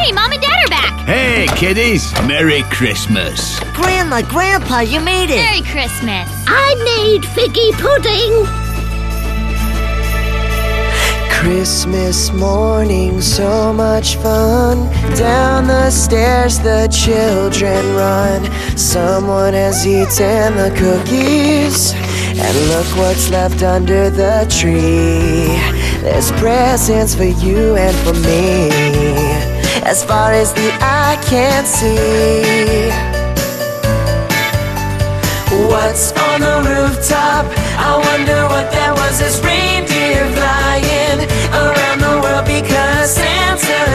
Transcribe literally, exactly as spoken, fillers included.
Hey, Mom and Dad are back! Hey, kiddies! Merry Christmas! Grandma, Grandpa, you made it! Merry Christmas! I made figgy pudding! Christmas morning, so much fun. Down the stairs the children run. Someone has eaten the cookies, and look what's left under the tree. There's presents for you and for me, as far as the eye can see. What's on the rooftop? I wonder what that was. This reindeer flying around the world because Santa